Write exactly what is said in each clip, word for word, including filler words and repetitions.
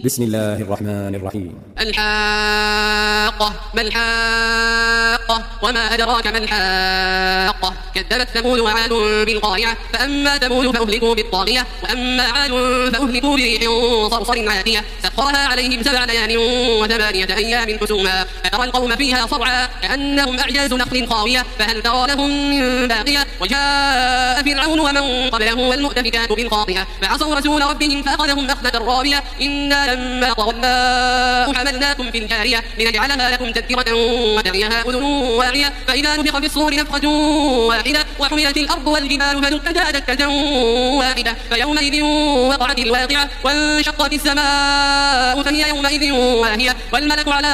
بسم الله الرحمن الرحيم. الحاقة ما الحاقة وما أدراك ما الحاقة كذبت ثمود وعاد بالقارعة فأما ثمود فأهلكوا بالطاغية وأما عاد فأهلكوا بريح صرصر عاتية سخرها عليهم سبع ليال وثمانية أيام حسوما فترى القوم فيها صرعى كأنهم أعجاز نخل خاوية فهل ترى لهم من باقية وجاء فرعون ومن قبله والمؤتفكات بالخاطئة فعصوا رسول ربهم فأخذهم أخذة رابية إنا لما طغى الماء حملناكم في الجارية لنجعلها لكم تذكرة وتعيها أذن واعية فإذا نفخ في الصور نفخة واحدة وحملت الأرض والجبال فدكتا دكة واحدة فيومئذ وقعت الواقعة وانشقت السماء فهي يومئذ واهية والملك على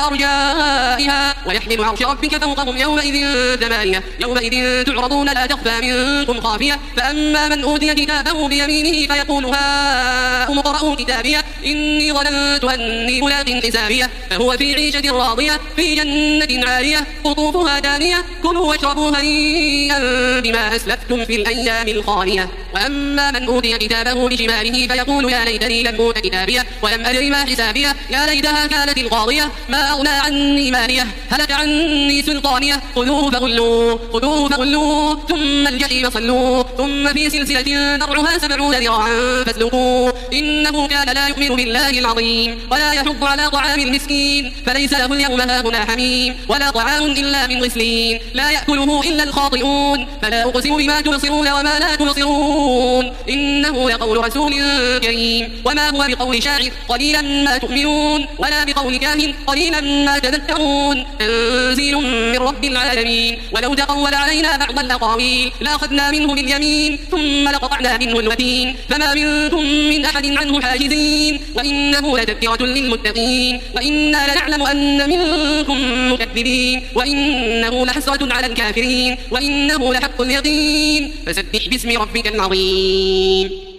أرجائها ويحمل عرش ربك فوقهم يومئذ ثمانية يومئذ تعرضون لا تخفى منكم خافية فأما من أوتي كتابه بيمينه فيقول هاؤم اقرءوا كتابيه إني ظننت أني ملاق حسابيه فهو في عيشة راضية في جنة عالية قطوفها دانية كلوا واشربوا هنيئا بما أسلفتم في الأيام الخالية وأما من أوتي كتابه بشماله فيقول يا ليتني لم أوت كتابيه ولم أدر ما حسابيه يا ليتها كانت القاضية ما أغنى عني ماليه هلك عني سلطانيه خذوه فغلوه خذوه فغلوه ثم الجحيم صلوه ثم في سلسلة ذرعها سبعون ذراعا فاسلكوه إنه كان لا يؤمن بالله العظيم ولا يحض على طعام المسكين فليس له اليوم هاهنا حميم ولا طعام إلا من غسلين لا يأكله إلا الخاطئون فلا أقسم بما تبصرون وما لا تبصرون إنه لقول رسول كريم وما هو بقول شاعر قليلا ما تؤمنون ولا بقول كاهن قليلا ما تذكرون تنزيل من رب العالمين ولو تقول علينا بعض الأقاويل لأخذنا منه باليمين ثم لقطعنا منه الوتين فما منكم من أحد عنه حاجزين وإنه لتذكرة للمتقين وإنا لنعلم أن منكم مكذبين وإنه لحسرة على الكافرين وإنه لحق اليقين فسبح باسم ربك العظيم.